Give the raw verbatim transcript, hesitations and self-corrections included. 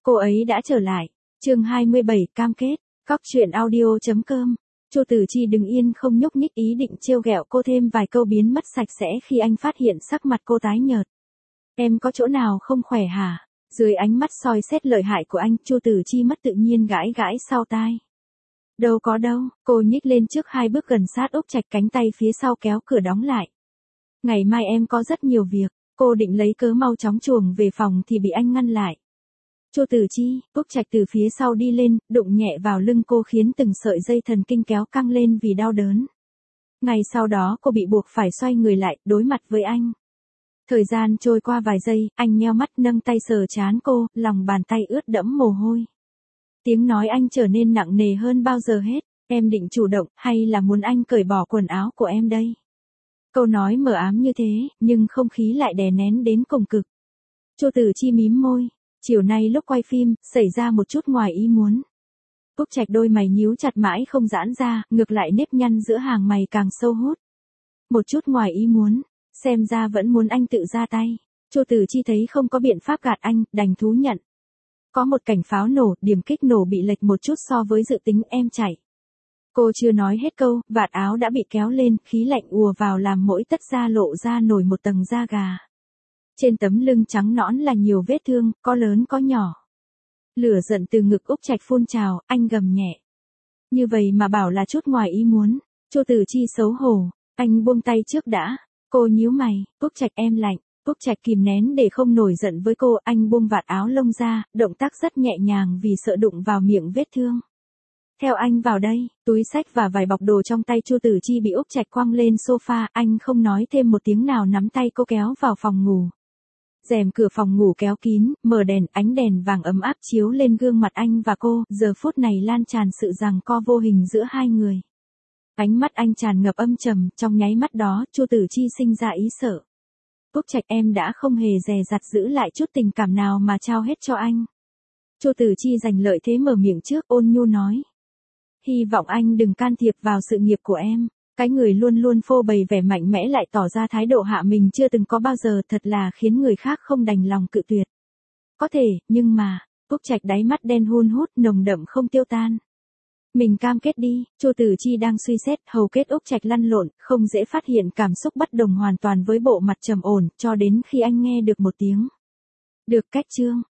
Cô ấy đã trở lại. Chương hai mươi bảy cam kết. Cóc truyện audio chấm com. Chu Tử Chi đứng yên không nhúc nhích, ý định trêu ghẹo cô thêm vài câu biến mất sạch sẽ khi anh phát hiện sắc mặt cô tái nhợt. Em có chỗ nào không khỏe hả? Dưới ánh mắt soi xét lợi hại của anh, Chu Tử Chi mất tự nhiên gãi gãi sau tai. Đâu có đâu, cô nhích lên trước hai bước gần sát Úc Trạch, cánh tay phía sau kéo cửa đóng lại. Ngày mai em có rất nhiều việc, cô định lấy cớ mau chóng chuồng về phòng thì bị anh ngăn lại. Chu Tử Chi, Úc Trạch từ phía sau đi lên, đụng nhẹ vào lưng cô khiến từng sợi dây thần kinh kéo căng lên vì đau đớn. Ngay sau đó cô bị buộc phải xoay người lại, đối mặt với anh. Thời gian trôi qua vài giây, anh nheo mắt nâng tay sờ trán cô, lòng bàn tay ướt đẫm mồ hôi. Tiếng nói anh trở nên nặng nề hơn bao giờ hết, em định chủ động hay là muốn anh cởi bỏ quần áo của em đây? Câu nói mờ ám như thế, nhưng không khí lại đè nén đến cùng cực. Chu Tử Chi mím môi, chiều nay lúc quay phim, xảy ra một chút ngoài ý muốn. Úc Trạch đôi mày nhíu chặt mãi không giãn ra, ngược lại nếp nhăn giữa hàng mày càng sâu hút. Một chút ngoài ý muốn, xem ra vẫn muốn anh tự ra tay. Chu Tử Chi thấy không có biện pháp gạt anh, đành thú nhận. Có một cảnh pháo nổ, điểm kích nổ bị lệch một chút so với dự tính, em chạy. Cô chưa nói hết câu, vạt áo đã bị kéo lên, khí lạnh ùa vào làm mỗi tất da lộ ra nổi một tầng da gà. Trên tấm lưng trắng nõn là nhiều vết thương, có lớn có nhỏ. Lửa giận từ ngực Úc Trạch phun trào, anh gầm nhẹ. Như vậy mà bảo là chút ngoài ý muốn. Chu Tử Chi xấu hổ, anh buông tay trước đã. Cô nhíu mày, Úc Trạch em lạnh. Úc Trạch kìm nén để không nổi giận với cô, anh buông vạt áo lông ra, động tác rất nhẹ nhàng vì sợ đụng vào miệng vết thương. Theo anh vào đây, túi xách và vài bọc đồ trong tay Chu Tử Chi bị Úc Trạch quăng lên sofa, anh không nói thêm một tiếng nào nắm tay cô kéo vào phòng ngủ. Rèm cửa phòng ngủ kéo kín, mở đèn, ánh đèn vàng ấm áp chiếu lên gương mặt anh và cô, giờ phút này lan tràn sự giằng co vô hình giữa hai người. Ánh mắt anh tràn ngập âm trầm, trong nháy mắt đó, Chu Tử Chi sinh ra ý sợ. Úc Trạch em đã không hề dè dặt giữ lại chút tình cảm nào mà trao hết cho anh. Chu Tử Chi giành lợi thế mở miệng trước, ôn nhu nói. Hy vọng anh đừng can thiệp vào sự nghiệp của em. Cái người luôn luôn phô bày vẻ mạnh mẽ lại tỏ ra thái độ hạ mình chưa từng có bao giờ, thật là khiến người khác không đành lòng cự tuyệt. Có thể, nhưng mà, Úc Trạch đáy mắt đen hun hút nồng đậm không tiêu tan. Mình cam kết đi, Chu Tử Chi đang suy xét, hầu kết Úc Trạch lăn lộn, không dễ phát hiện cảm xúc bất đồng hoàn toàn với bộ mặt trầm ổn, cho đến khi anh nghe được một tiếng. Được cách chương.